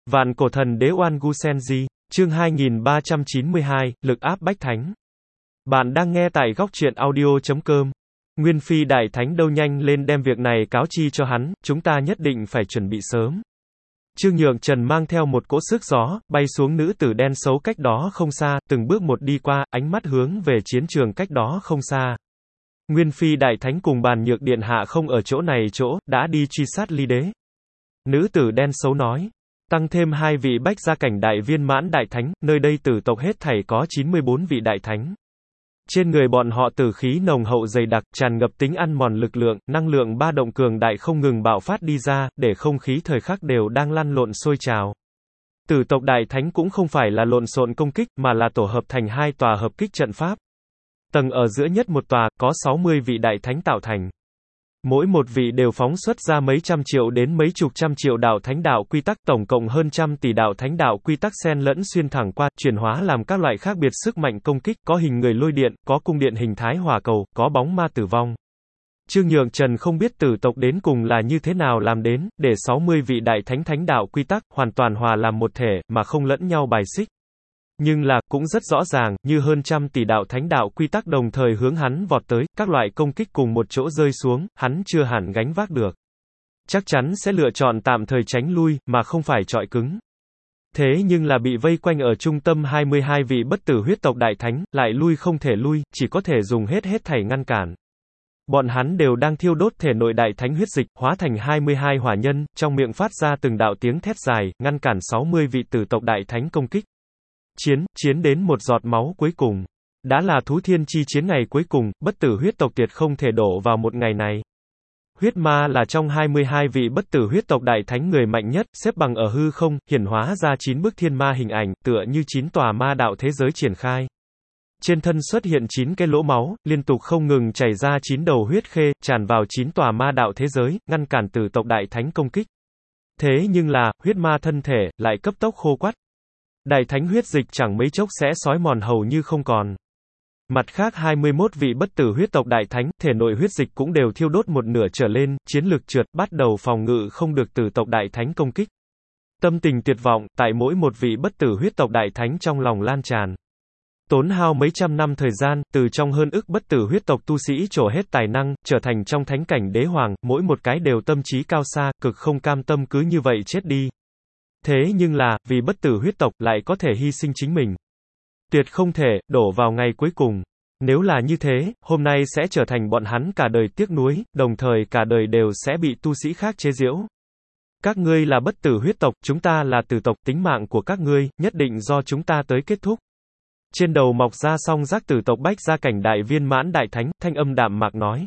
Vạn cổ thần đế Oan Gu Senji, chương 2392, lực áp bách thánh. Bạn đang nghe tại góc truyện audio.com. Nguyên Phi Đại Thánh đâu, nhanh lên đem việc này cáo chi cho hắn, chúng ta nhất định phải chuẩn bị sớm. Trương Nhượng Trần mang theo một cỗ sức gió, bay xuống nữ tử đen xấu cách đó không xa, từng bước một đi qua, ánh mắt hướng về chiến trường cách đó không xa. Nguyên Phi Đại Thánh cùng Bàn Nhược Điện Hạ không ở chỗ này đã đi truy sát Ly Đế. Nữ tử đen xấu nói. Tăng thêm 2 vị bách gia cảnh đại viên mãn đại thánh, nơi đây tử tộc hết thảy có 94 vị đại thánh. Trên người bọn họ tử khí nồng hậu dày đặc, tràn ngập tính ăn mòn lực lượng, năng lượng ba động cường đại không ngừng bạo phát đi ra, để không khí thời khắc đều đang lăn lộn sôi trào. Tử tộc đại thánh cũng không phải là lộn xộn công kích, mà là tổ hợp thành 2 tòa hợp kích trận pháp. Tầng ở giữa nhất một tòa, có 60 vị đại thánh tạo thành. Mỗi một vị đều phóng xuất ra mấy trăm triệu đến mấy chục trăm triệu đạo thánh đạo quy tắc, tổng cộng hơn trăm tỷ đạo thánh đạo quy tắc xen lẫn xuyên thẳng qua, chuyển hóa làm các loại khác biệt sức mạnh công kích, có hình người lôi điện, có cung điện hình thái hỏa cầu, có bóng ma tử vong. Trương Nhượng Trần không biết tử tộc đến cùng là như thế nào làm đến, để 60 vị đại thánh thánh đạo quy tắc, hoàn toàn hòa làm một thể, mà không lẫn nhau bài xích. Nhưng là, cũng rất rõ ràng, như hơn trăm tỷ đạo thánh đạo quy tắc đồng thời hướng hắn vọt tới, các loại công kích cùng một chỗ rơi xuống, hắn chưa hẳn gánh vác được. Chắc chắn sẽ lựa chọn tạm thời tránh lui, mà không phải chọi cứng. Thế nhưng là bị vây quanh ở trung tâm 22 vị bất tử huyết tộc đại thánh, lại lui không thể lui, chỉ có thể dùng hết thảy ngăn cản. Bọn hắn đều đang thiêu đốt thể nội đại thánh huyết dịch, hóa thành 22 hỏa nhân, trong miệng phát ra từng đạo tiếng thét dài, ngăn cản 60 vị tử tộc đại thánh công kích. Chiến đến một giọt máu cuối cùng. Đã là thú thiên chi chiến ngày cuối cùng, bất tử huyết tộc tuyệt không thể đổ vào một ngày này. Huyết ma là trong 22 vị bất tử huyết tộc đại thánh người mạnh nhất, xếp bằng ở hư không, hiển hóa ra 9 bức thiên ma hình ảnh, tựa như 9 tòa ma đạo thế giới triển khai. Trên thân xuất hiện 9 cái lỗ máu, liên tục không ngừng chảy ra 9 đầu huyết khê, tràn vào 9 tòa ma đạo thế giới, ngăn cản tử tộc đại thánh công kích. Thế nhưng là, huyết ma thân thể, lại cấp tốc khô quắt. Đại thánh huyết dịch chẳng mấy chốc sẽ xói mòn hầu như không còn. Mặt khác 21 vị bất tử huyết tộc đại thánh, thể nội huyết dịch cũng đều thiêu đốt một nửa trở lên, chiến lực trượt, bắt đầu phòng ngự không được tử tộc đại thánh công kích. Tâm tình tuyệt vọng, tại mỗi một vị bất tử huyết tộc đại thánh trong lòng lan tràn. Tốn hao mấy trăm năm thời gian, từ trong hơn ức bất tử huyết tộc tu sĩ trổ hết tài năng, trở thành trong thánh cảnh đế hoàng, mỗi một cái đều tâm trí cao xa, cực không cam tâm cứ như vậy chết đi. Thế nhưng là, vì bất tử huyết tộc, lại có thể hy sinh chính mình. Tuyệt không thể, đổ vào ngày cuối cùng. Nếu là như thế, hôm nay sẽ trở thành bọn hắn cả đời tiếc nuối, đồng thời cả đời đều sẽ bị tu sĩ khác chế giễu. Các ngươi là bất tử huyết tộc, chúng ta là tử tộc, tính mạng của các ngươi, nhất định do chúng ta tới kết thúc. Trên đầu mọc ra song giác tử tộc bách gia cảnh đại viên mãn đại thánh, thanh âm đạm mạc nói.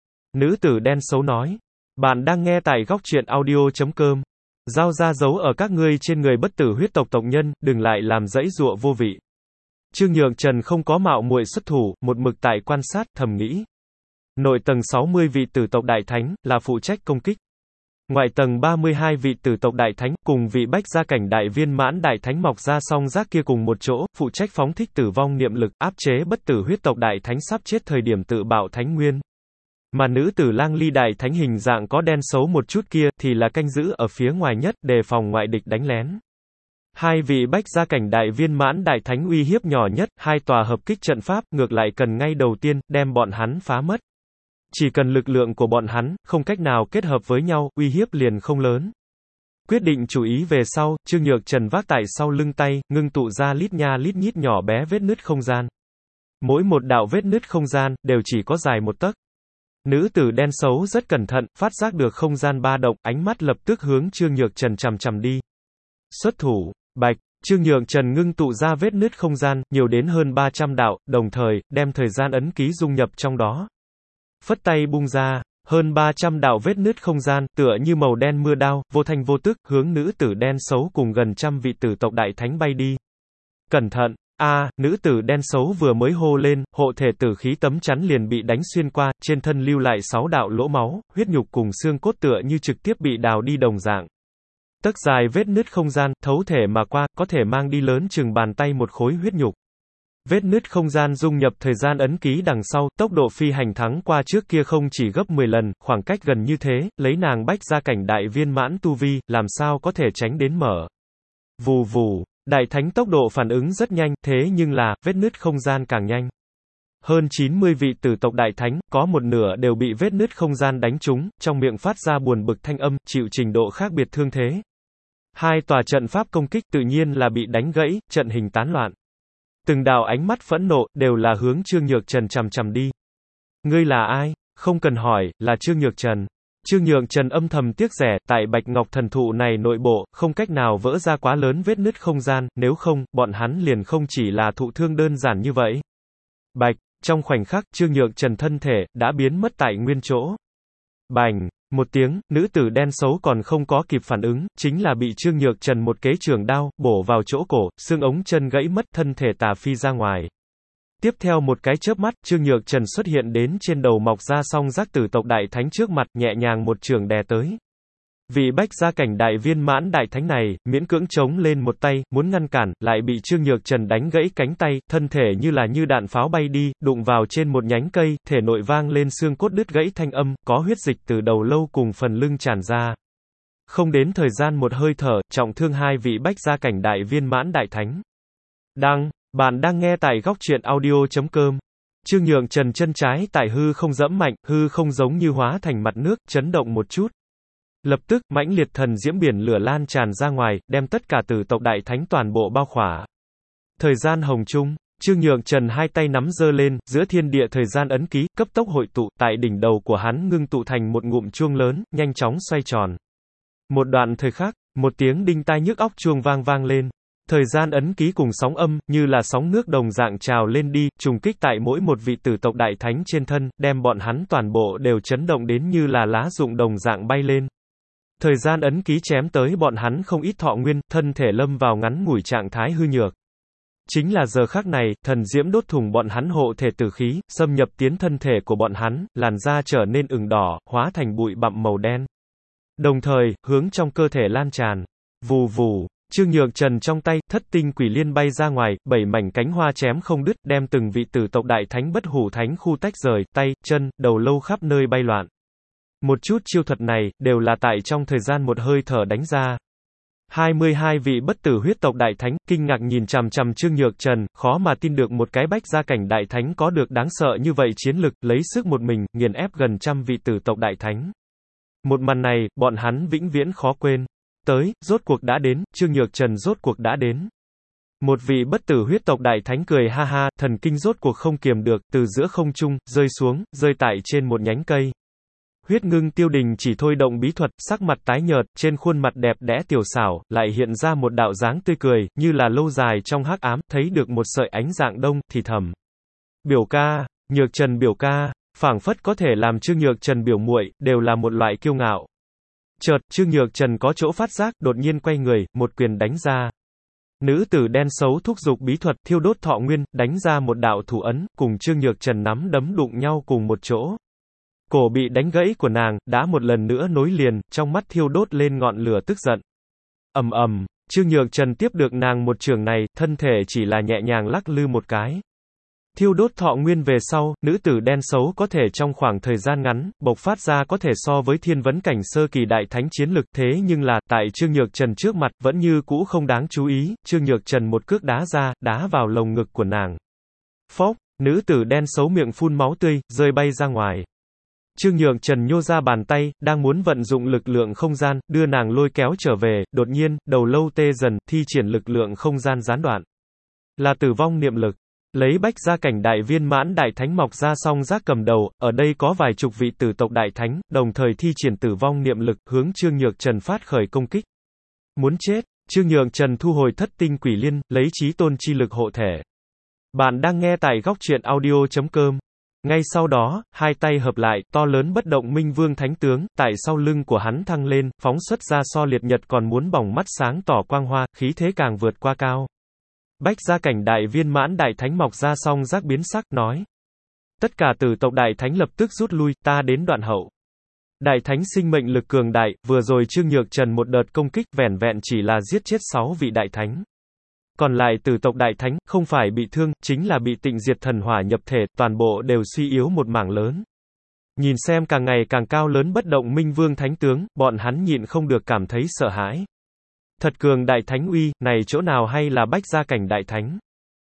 Nữ tử đen xấu nói. Bạn đang nghe tại góc truyện audio.com. Giao ra dấu ở các ngươi trên người bất tử huyết tộc tộc nhân, đừng lại làm dãy dụa vô vị. Trương Nhượng Trần không có mạo muội xuất thủ, một mực tại quan sát, thầm nghĩ. Nội tầng 60 vị tử tộc đại thánh, là phụ trách công kích. Ngoại tầng 32 vị tử tộc đại thánh, cùng vị bách gia cảnh đại viên mãn đại thánh mọc ra song giác kia cùng một chỗ, phụ trách phóng thích tử vong niệm lực, áp chế bất tử huyết tộc đại thánh sắp chết thời điểm tự bạo thánh nguyên. Mà nữ tử Lang Ly đại thánh hình dạng có đen xấu một chút kia, thì là canh giữ ở phía ngoài nhất, đề phòng ngoại địch đánh lén. 2 vị bách gia cảnh đại viên mãn đại thánh uy hiếp nhỏ nhất, 2 tòa hợp kích trận pháp, ngược lại cần ngay đầu tiên, đem bọn hắn phá mất. Chỉ cần lực lượng của bọn hắn, không cách nào kết hợp với nhau, uy hiếp liền không lớn. Quyết định chú ý về sau, Trương Nhượng Trần vác tại sau lưng tay, ngưng tụ ra lít nha lít nhít nhỏ bé vết nứt không gian. Mỗi một đạo vết nứt không gian, đều chỉ có dài 1 tấc. Nữ tử đen xấu rất cẩn thận, phát giác được không gian ba động, ánh mắt lập tức hướng Trương Nhượng Trần chằm chằm đi. Xuất thủ, bạch, Trương Nhượng Trần ngưng tụ ra vết nứt không gian, nhiều đến hơn 300 đạo, đồng thời, đem thời gian ấn ký dung nhập trong đó. Phất tay bung ra, hơn 300 đạo vết nứt không gian, tựa như màu đen mưa đao, vô thanh vô tức, hướng nữ tử đen xấu cùng gần trăm vị tử tộc đại thánh bay đi. Cẩn thận! Nữ tử đen xấu vừa mới hô lên, hộ thể tử khí tấm chắn liền bị đánh xuyên qua, trên thân lưu lại 6 đạo lỗ máu, huyết nhục cùng xương cốt tựa như trực tiếp bị đào đi đồng dạng. Tấc dài vết nứt không gian, thấu thể mà qua, có thể mang đi lớn chừng bàn tay một khối huyết nhục. Vết nứt không gian dung nhập thời gian ấn ký đằng sau, tốc độ phi hành thắng qua trước kia không chỉ gấp 10 lần, khoảng cách gần như thế, lấy nàng bách gia cảnh đại viên mãn tu vi, làm sao có thể tránh đến mở. Vù vù, đại thánh tốc độ phản ứng rất nhanh, thế nhưng là, vết nứt không gian càng nhanh. Hơn 90 vị tử tộc đại thánh, có một nửa đều bị vết nứt không gian đánh trúng, trong miệng phát ra buồn bực thanh âm, chịu trình độ khác biệt thương thế. Hai tòa trận pháp công kích tự nhiên là bị đánh gãy, trận hình tán loạn. Từng đạo ánh mắt phẫn nộ, đều là hướng Trương Nhược Trần chằm chằm đi. Ngươi là ai? Không cần hỏi, là Trương Nhược Trần. Trương Nhược Trần âm thầm tiếc rẻ, tại Bạch Ngọc thần thụ này nội bộ, không cách nào vỡ ra quá lớn vết nứt không gian, nếu không, bọn hắn liền không chỉ là thụ thương đơn giản như vậy. Bạch, trong khoảnh khắc, Trương Nhược Trần thân thể, đã biến mất tại nguyên chỗ. Bành, một tiếng, nữ tử đen xấu còn không có kịp phản ứng, chính là bị Trương Nhược Trần một kế trường đao, bổ vào chỗ cổ, xương ống chân gãy mất, thân thể tà phi ra ngoài. Tiếp theo một cái chớp mắt, Trương Nhược Trần xuất hiện đến trên đầu mọc ra song giác tử tộc đại thánh trước mặt, nhẹ nhàng một trường đè tới. Vị bách gia cảnh đại viên mãn đại thánh này, miễn cưỡng chống lên một tay, muốn ngăn cản, lại bị Trương Nhược Trần đánh gãy cánh tay, thân thể như đạn pháo bay đi, đụng vào trên một nhánh cây, thể nội vang lên xương cốt đứt gãy thanh âm, có huyết dịch từ đầu lâu cùng phần lưng tràn ra. Không đến thời gian một hơi thở, trọng thương hai vị bách gia cảnh đại viên mãn đại thánh. Bạn đang nghe tại góc truyện audio.com. Trương Nhược Trần chân trái tại hư không dẫm mạnh, hư không giống như hóa thành mặt nước, chấn động một chút. Lập tức, mãnh liệt thần diễm biển lửa lan tràn ra ngoài, đem tất cả tử tộc đại thánh toàn bộ bao khỏa. Thời gian hồng chung, Trương Nhược Trần hai tay nắm giơ lên, giữa thiên địa thời gian ấn ký, cấp tốc hội tụ, tại đỉnh đầu của hắn ngưng tụ thành một ngụm chuông lớn, nhanh chóng xoay tròn. Một đoạn thời khắc, một tiếng đinh tai nhức óc chuông vang lên. Thời gian ấn ký cùng sóng âm, như là sóng nước đồng dạng trào lên đi, trùng kích tại mỗi một vị tử tộc đại thánh trên thân, đem bọn hắn toàn bộ đều chấn động đến như là lá rụng đồng dạng bay lên. Thời gian ấn ký chém tới bọn hắn không ít thọ nguyên, thân thể lâm vào ngắn ngủi trạng thái hư nhược. Chính là giờ khắc này, thần diễm đốt thủng bọn hắn hộ thể tử khí, xâm nhập tiến thân thể của bọn hắn, làn da trở nên ửng đỏ, hóa thành bụi bặm màu đen. Đồng thời, hướng trong cơ thể lan tràn. Vù vù. Trương Nhược Trần trong tay, thất tinh quỷ liên bay ra ngoài, 7 mảnh cánh hoa chém không đứt, đem từng vị tử tộc đại thánh bất hủ thánh khu tách rời, tay, chân, đầu lâu khắp nơi bay loạn. Một chút chiêu thuật này, đều là tại trong thời gian một hơi thở đánh ra. 22 vị bất tử huyết tộc đại thánh, kinh ngạc nhìn chằm chằm Trương Nhược Trần, khó mà tin được một cái bách gia cảnh đại thánh có được đáng sợ như vậy chiến lực, lấy sức một mình, nghiền ép gần trăm vị tử tộc đại thánh. Một màn này, bọn hắn vĩnh viễn khó quên. Rốt cuộc đã đến, Trương Nhược Trần rốt cuộc đã đến. Một vị bất tử huyết tộc đại thánh cười ha ha, thần kinh rốt cuộc không kiềm được, từ giữa không trung, rơi xuống, rơi tại trên một nhánh cây. Huyết Ngưng Tiêu Đình chỉ thôi động bí thuật, sắc mặt tái nhợt, trên khuôn mặt đẹp đẽ tiểu xảo, lại hiện ra một đạo dáng tươi cười, như là lâu dài trong hắc ám, thấy được một sợi ánh dạng đông, thì thầm. Biểu ca, Nhược Trần biểu ca, phảng phất có thể làm Trương Nhược Trần biểu muội, đều là một loại kiêu ngạo. Chợt, Trương Nhược Trần có chỗ phát giác, đột nhiên quay người, một quyền đánh ra. Nữ tử đen xấu thúc giục bí thuật, thiêu đốt thọ nguyên, đánh ra một đạo thủ ấn, cùng Trương Nhược Trần nắm đấm đụng nhau cùng một chỗ. Cổ bị đánh gãy của nàng, đã một lần nữa nối liền, trong mắt thiêu đốt lên ngọn lửa tức giận. Ầm ầm, Trương Nhược Trần tiếp được nàng một trường này, thân thể chỉ là nhẹ nhàng lắc lư một cái. Thiêu đốt thọ nguyên về sau, nữ tử đen xấu có thể trong khoảng thời gian ngắn, bộc phát ra có thể so với thiên vấn cảnh sơ kỳ đại thánh chiến lực, thế nhưng là, tại Trương Nhược Trần trước mặt, vẫn như cũ không đáng chú ý, Trương Nhược Trần một cước đá ra, đá vào lồng ngực của nàng. Phốc, nữ tử đen xấu miệng phun máu tươi, rơi bay ra ngoài. Trương Nhược Trần nhô ra bàn tay, đang muốn vận dụng lực lượng không gian, đưa nàng lôi kéo trở về, đột nhiên, đầu lâu tê dần, thi triển lực lượng không gian gián đoạn. Là tử vong niệm lực. Lấy bách gia cảnh đại viên mãn đại thánh mọc ra song giác cầm đầu, ở đây có vài chục vị tử tộc đại thánh, đồng thời thi triển tử vong niệm lực, hướng Trương Nhược Trần phát khởi công kích. Muốn chết, Trương Nhược Trần thu hồi thất tinh quỷ liên, lấy chí tôn chi lực hộ thể. Bạn đang nghe tại góc truyện audio.com. Ngay sau đó, hai tay hợp lại, to lớn bất động minh vương thánh tướng, tại sau lưng của hắn thăng lên, phóng xuất ra so liệt nhật còn muốn bỏng mắt sáng tỏ quang hoa, khí thế càng vượt qua cao. Bách gia cảnh đại viên mãn đại thánh mọc ra song giác biến sắc, nói. Tất cả tử tộc đại thánh lập tức rút lui, ta đến đoạn hậu. Đại thánh sinh mệnh lực cường đại, vừa rồi Trương Nhược Trần một đợt công kích vẻn vẹn chỉ là giết chết 6 vị đại thánh. Còn lại tử tộc đại thánh, không phải bị thương, chính là bị tịnh diệt thần hỏa nhập thể, toàn bộ đều suy yếu một mảng lớn. Nhìn xem càng ngày càng cao lớn bất động minh vương thánh tướng, bọn hắn nhịn không được cảm thấy sợ hãi. Thật cường đại thánh uy, này chỗ nào hay là bách gia cảnh đại thánh.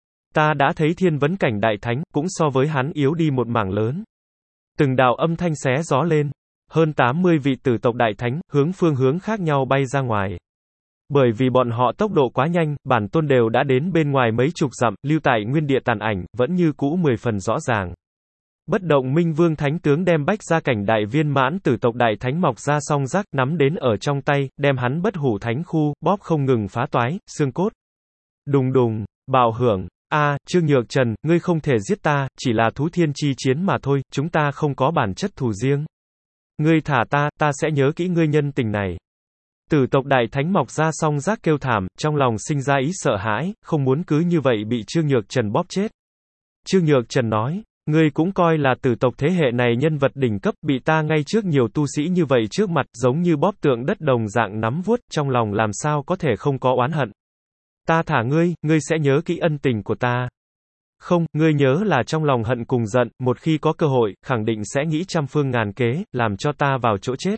Ta đã thấy thiên vấn cảnh đại thánh, cũng so với hắn yếu đi một mảng lớn. Từng đạo âm thanh xé gió lên. Hơn 80 vị tử tộc đại thánh, hướng phương hướng khác nhau bay ra ngoài. Bởi vì bọn họ tốc độ quá nhanh, bản tôn đều đã đến bên ngoài mấy chục dặm, lưu tại nguyên địa tàn ảnh, vẫn như cũ 10 phần rõ ràng. Bất động minh vương thánh tướng đem bách gia cảnh đại viên mãn tử tộc đại thánh mọc ra song giác, nắm đến ở trong tay, đem hắn bất hủ thánh khu, bóp không ngừng phá toái, xương cốt. Đùng đùng, bạo hưởng. Trương Nhược Trần, ngươi không thể giết ta, chỉ là thú thiên chi chiến mà thôi, chúng ta không có bản chất thù riêng. Ngươi thả ta, ta sẽ nhớ kỹ ngươi nhân tình này. Tử tộc đại thánh mọc ra song giác kêu thảm, trong lòng sinh ra ý sợ hãi, không muốn cứ như vậy bị Trương Nhược Trần bóp chết. Trương Nhược Trần nói, ngươi cũng coi là tử tộc thế hệ này nhân vật đỉnh cấp, bị ta ngay trước nhiều tu sĩ như vậy trước mặt, giống như bóp tượng đất đồng dạng nắm vuốt, trong lòng làm sao có thể không có oán hận. Ta thả ngươi, ngươi sẽ nhớ kỹ ân tình của ta. Không, ngươi nhớ là trong lòng hận cùng giận, một khi có cơ hội, khẳng định sẽ nghĩ trăm phương ngàn kế, làm cho ta vào chỗ chết.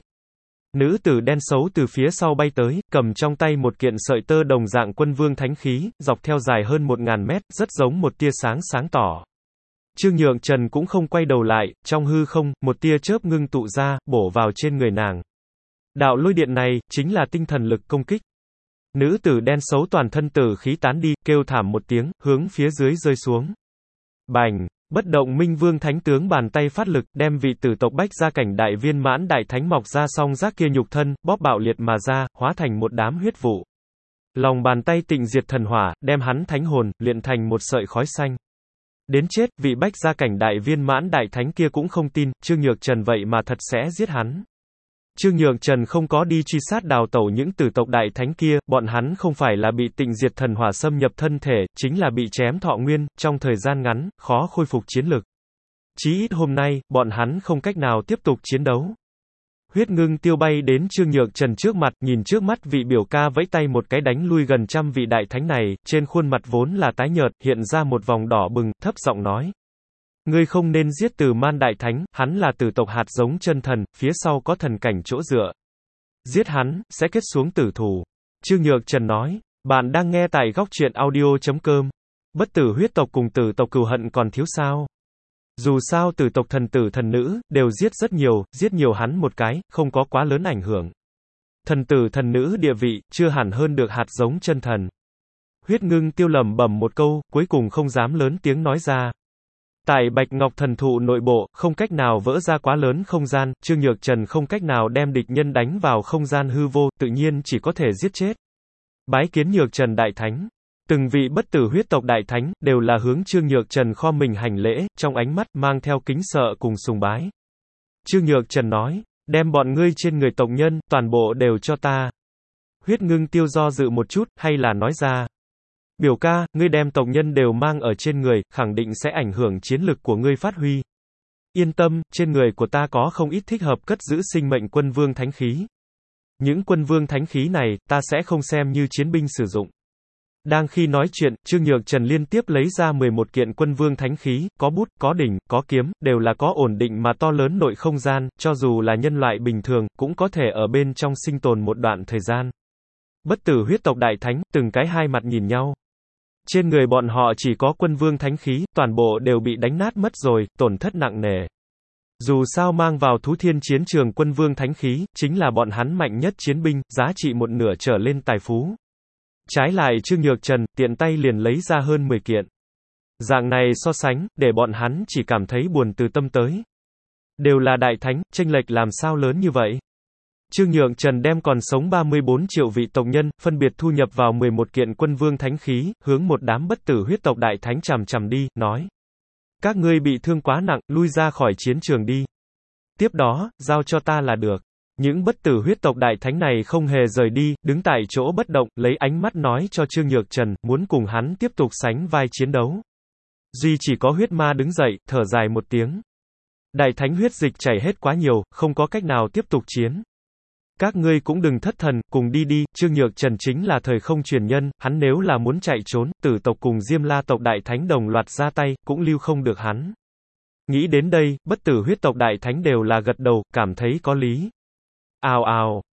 Nữ tử đen xấu từ phía sau bay tới, cầm trong tay một kiện sợi tơ đồng dạng quân vương thánh khí, dọc theo dài hơn 1000 mét, rất giống một tia sáng sáng tỏ. Trương Nhược Trần cũng không quay đầu lại, trong hư không, một tia chớp ngưng tụ ra, bổ vào trên người nàng. Đạo lôi điện này, chính là tinh thần lực công kích. Nữ tử đen xấu toàn thân tử khí tán đi, kêu thảm một tiếng, hướng phía dưới rơi xuống. Bành! Bất động minh vương thánh tướng bàn tay phát lực, đem vị tử tộc bách gia cảnh đại viên mãn đại thánh mọc ra song giác kia nhục thân, bóp bạo liệt mà ra, hóa thành một đám huyết vụ. Lòng bàn tay tịnh diệt thần hỏa, đem hắn thánh hồn, luyện thành một sợi khói xanh. Đến chết, vị bách gia cảnh đại viên mãn đại thánh kia cũng không tin, Trương Nhược Trần vậy mà thật sẽ giết hắn. Trương Nhược Trần không có đi truy sát đào tẩu những tử tộc đại thánh kia, bọn hắn không phải là bị tịnh diệt thần hỏa xâm nhập thân thể, chính là bị chém thọ nguyên, trong thời gian ngắn, khó khôi phục chiến lực. Chí ít hôm nay, bọn hắn không cách nào tiếp tục chiến đấu. Huyết ngưng tiêu bay đến Trương Nhược Trần trước mặt, nhìn trước mắt vị biểu ca vẫy tay một cái đánh lui gần trăm vị đại thánh này, trên khuôn mặt vốn là tái nhợt, hiện ra một vòng đỏ bừng, thấp giọng nói. Ngươi không nên giết Từ Man đại thánh, hắn là tử tộc hạt giống chân thần, phía sau có thần cảnh chỗ dựa. Giết hắn, sẽ kết xuống tử thù. Trương Nhược Trần nói, bạn đang nghe tại góc truyện audio.com. Bất tử huyết tộc cùng tử tộc cừu hận còn thiếu sao? Dù sao tử tộc thần tử thần nữ, đều giết rất nhiều, giết nhiều hắn một cái, không có quá lớn ảnh hưởng. Thần tử thần nữ địa vị, chưa hẳn hơn được hạt giống chân thần. Huyết ngưng tiêu lẩm bẩm một câu, cuối cùng không dám lớn tiếng nói ra. Tại Bạch Ngọc thần thụ nội bộ, không cách nào vỡ ra quá lớn không gian, Trương Nhược Trần không cách nào đem địch nhân đánh vào không gian hư vô, tự nhiên chỉ có thể giết chết. Bái kiến Nhược Trần đại thánh. Từng vị bất tử huyết tộc đại thánh, đều là hướng Trương Nhược Trần kho mình hành lễ, trong ánh mắt mang theo kính sợ cùng sùng bái. Trương Nhược Trần nói, đem bọn ngươi trên người tộc nhân, toàn bộ đều cho ta. Huyết ngưng tiêu do dự một chút, hay là nói ra. Biểu ca, ngươi đem tộc nhân đều mang ở trên người, khẳng định sẽ ảnh hưởng chiến lực của ngươi phát huy. Yên tâm, trên người của ta có không ít thích hợp cất giữ sinh mệnh quân vương thánh khí. Những quân vương thánh khí này, ta sẽ không xem như chiến binh sử dụng. Đang khi nói chuyện, Trương Nhược Trần liên tiếp lấy ra 11 kiện quân vương thánh khí, có bút, có đỉnh, có kiếm, đều là có ổn định mà to lớn nội không gian, cho dù là nhân loại bình thường, cũng có thể ở bên trong sinh tồn một đoạn thời gian. Bất tử huyết tộc đại thánh, từng cái hai mặt nhìn nhau. Trên người bọn họ chỉ có quân vương thánh khí, toàn bộ đều bị đánh nát mất rồi, tổn thất nặng nề. Dù sao mang vào thú thiên chiến trường quân vương thánh khí, chính là bọn hắn mạnh nhất chiến binh, giá trị một nửa trở lên tài phú. Trái lại Trương Nhược Trần, tiện tay liền lấy ra hơn 10 kiện. Dạng này so sánh, để bọn hắn chỉ cảm thấy buồn từ tâm tới. Đều là đại thánh, chênh lệch làm sao lớn như vậy? Trương Nhược Trần đem còn sống 34 triệu vị tộc nhân, phân biệt thu nhập vào 11 kiện quân vương thánh khí, hướng một đám bất tử huyết tộc đại thánh chằm chằm đi, nói. Các ngươi bị thương quá nặng, lui ra khỏi chiến trường đi. Tiếp đó, giao cho ta là được. Những bất tử huyết tộc đại thánh này không hề rời đi, đứng tại chỗ bất động, lấy ánh mắt nói cho Trương Nhược Trần, muốn cùng hắn tiếp tục sánh vai chiến đấu. Duy chỉ có huyết ma đứng dậy, thở dài một tiếng. Đại thánh huyết dịch chảy hết quá nhiều, không có cách nào tiếp tục chiến. Các ngươi cũng đừng thất thần, cùng đi đi, Trương Nhược Trần chính là thời không truyền nhân, hắn nếu là muốn chạy trốn, tử tộc cùng Diêm La tộc đại thánh đồng loạt ra tay, cũng lưu không được hắn. Nghĩ đến đây, bất tử huyết tộc đại thánh đều là gật đầu, cảm thấy có lý. Ào ào,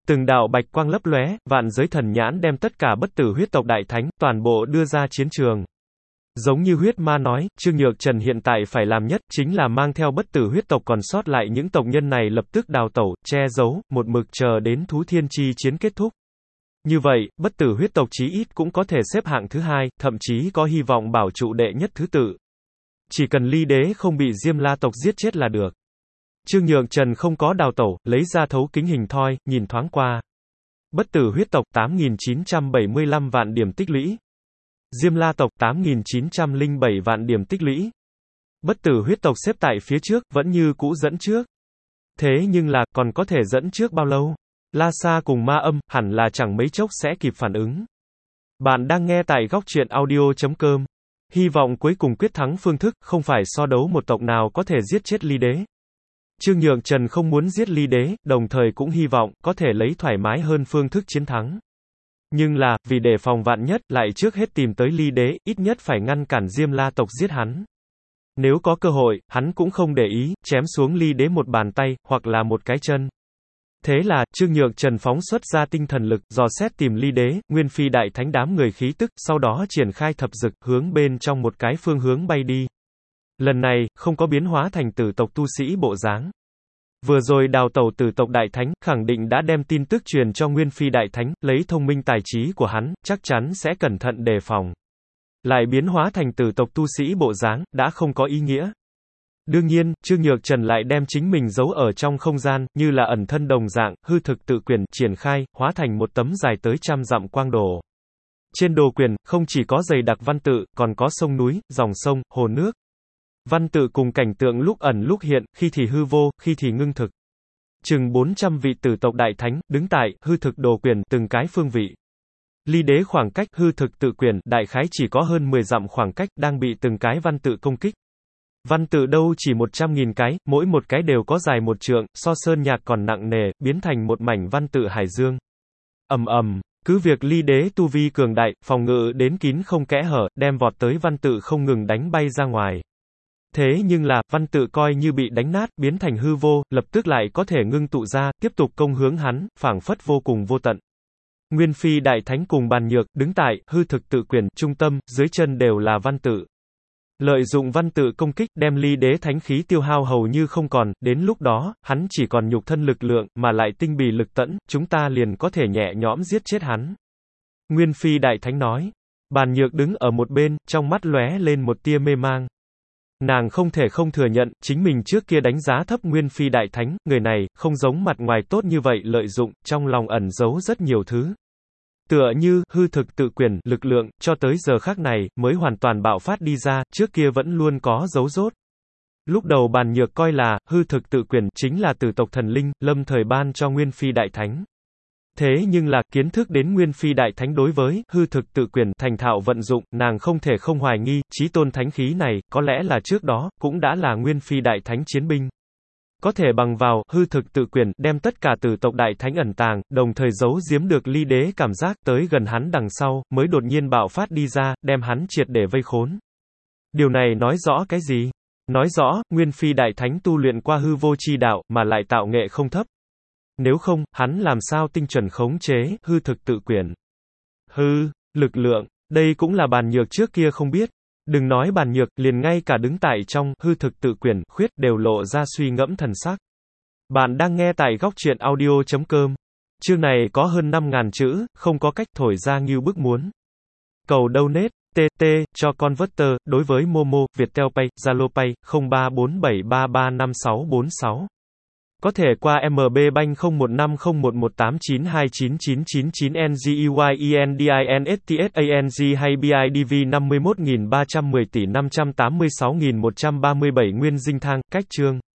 Từng đạo bạch quang lấp lóe, vạn giới thần nhãn đem tất cả bất tử huyết tộc đại thánh, toàn bộ đưa ra chiến trường. Giống như huyết ma nói, Trương Nhược Trần hiện tại phải làm nhất, chính là mang theo bất tử huyết tộc còn sót lại những tộc nhân này lập tức đào tẩu, che giấu, một mực chờ đến thú thiên chi chiến kết thúc. Như vậy, bất tử huyết tộc chí ít cũng có thể xếp hạng thứ hai, thậm chí có hy vọng bảo trụ đệ nhất thứ tự. Chỉ cần Ly Đế không bị Diêm La tộc giết chết là được. Trương Nhược Trần không có đào tẩu, lấy ra thấu kính hình thoi, nhìn thoáng qua. Bất tử huyết tộc 8.975 vạn điểm tích lũy. Diêm La tộc 8.907 vạn điểm tích lũy. Bất tử huyết tộc xếp tại phía trước, vẫn như cũ dẫn trước. Thế nhưng là, còn có thể dẫn trước bao lâu? La Sa cùng Ma Âm, hẳn là chẳng mấy chốc sẽ kịp phản ứng. Bạn đang nghe tại góc truyện audio.com. Hy vọng cuối cùng quyết thắng phương thức, không phải so đấu một tộc nào có thể giết chết Ly Đế. Trương Nhược Trần không muốn giết Ly Đế, đồng thời cũng hy vọng, có thể lấy thoải mái hơn phương thức chiến thắng. Nhưng là, vì đề phòng vạn nhất, lại trước hết tìm tới Ly Đế, ít nhất phải ngăn cản Diêm La tộc giết hắn. Nếu có cơ hội, hắn cũng không để ý, chém xuống Ly Đế một bàn tay, hoặc là một cái chân. Thế là, Trương Nhược Trần phóng xuất ra tinh thần lực, dò xét tìm Ly Đế, Nguyên Phi đại thánh đám người khí tức, sau đó triển khai thập dực, hướng bên trong một cái phương hướng bay đi. Lần này, không có biến hóa thành tử tộc tu sĩ bộ dáng. Vừa rồi đào tẩu tử tộc đại thánh, khẳng định đã đem tin tức truyền cho Nguyên Phi đại thánh, lấy thông minh tài trí của hắn, chắc chắn sẽ cẩn thận đề phòng. Lại biến hóa thành tử tộc tu sĩ bộ dáng, đã không có ý nghĩa. Đương nhiên, Trương Nhược Trần lại đem chính mình giấu ở trong không gian, như là ẩn thân đồng dạng, hư thực tự quyền, triển khai, hóa thành một tấm dài tới 100 dặm quang đồ. Trên đồ quyền, không chỉ có dày đặc văn tự, còn có sông núi, dòng sông, hồ nước. Văn tự cùng cảnh tượng lúc ẩn lúc hiện, khi thì hư vô, khi thì ngưng thực. Chừng 400 vị tử tộc đại thánh, đứng tại, hư thực đồ quyền, từng cái phương vị. Ly Đế khoảng cách, hư thực tự quyền, đại khái chỉ có hơn 10 dặm khoảng cách, đang bị từng cái văn tự công kích. Văn tự đâu chỉ 100.000 cái, mỗi một cái đều có dài 1 trượng, so sơn nhạc còn nặng nề, biến thành một mảnh văn tự hải dương. Ầm ầm, cứ việc Ly Đế tu vi cường đại, phòng ngự đến kín không kẽ hở, đem vọt tới văn tự không ngừng đánh bay ra ngoài. Thế nhưng là, văn tự coi như bị đánh nát, biến thành hư vô, lập tức lại có thể ngưng tụ ra, tiếp tục công hướng hắn, phảng phất vô cùng vô tận. Nguyên Phi đại thánh cùng Bàn Nhược, đứng tại, hư thực tự quyền, trung tâm, dưới chân đều là văn tự. Lợi dụng văn tự công kích, đem Ly Đế thánh khí tiêu hao hầu như không còn, đến lúc đó, hắn chỉ còn nhục thân lực lượng, mà lại tinh bì lực tẫn, chúng ta liền có thể nhẹ nhõm giết chết hắn. Nguyên Phi đại thánh nói. Bàn Nhược đứng ở một bên, trong mắt lóe lên một tia mê mang. Nàng không thể không thừa nhận, chính mình trước kia đánh giá thấp Nguyên Phi đại thánh, người này, không giống mặt ngoài tốt như vậy lợi dụng, trong lòng ẩn giấu rất nhiều thứ. Tựa như, hư thực tự quyền, lực lượng, cho tới giờ khắc này, mới hoàn toàn bạo phát đi ra, trước kia vẫn luôn có dấu rốt. Lúc đầu Bàn Nhược coi là, hư thực tự quyền, chính là tử tộc thần linh, lâm thời ban cho Nguyên Phi đại thánh. Thế nhưng là, kiến thức đến Nguyên Phi đại thánh đối với, hư thực tự quyền, thành thạo vận dụng, nàng không thể không hoài nghi, chí tôn thánh khí này, có lẽ là trước đó, cũng đã là Nguyên Phi đại thánh chiến binh. Có thể bằng vào, hư thực tự quyền, đem tất cả tử tộc đại thánh ẩn tàng, đồng thời giấu giếm được Ly Đế cảm giác tới gần hắn đằng sau, mới đột nhiên bạo phát đi ra, đem hắn triệt để vây khốn. Điều này nói rõ cái gì? Nói rõ, Nguyên Phi đại thánh tu luyện qua hư vô chi đạo, mà lại tạo nghệ không thấp. Nếu không, hắn làm sao tinh chuẩn khống chế, hư thực tự quyền. Hư, lực lượng, đây cũng là Bàn Nhược trước kia không biết. Đừng nói Bàn Nhược, liền ngay cả đứng tại trong, hư thực tự quyền, khuyết, đều lộ ra suy ngẫm thần sắc. Bạn đang nghe tại góc truyện audio.com. Chương này có hơn 5.000 chữ, không có cách thổi ra như bức muốn. Cầu donate, TT, cho converter, đối với Momo, Viettel Pay, Zalo Pay, 0347335646. Có thể qua MB Bank 01501189299999 NGEYENDINSTSANG hay BIDV 51310 tỷ 586137 Nguyên Dinh Thang, cách chương.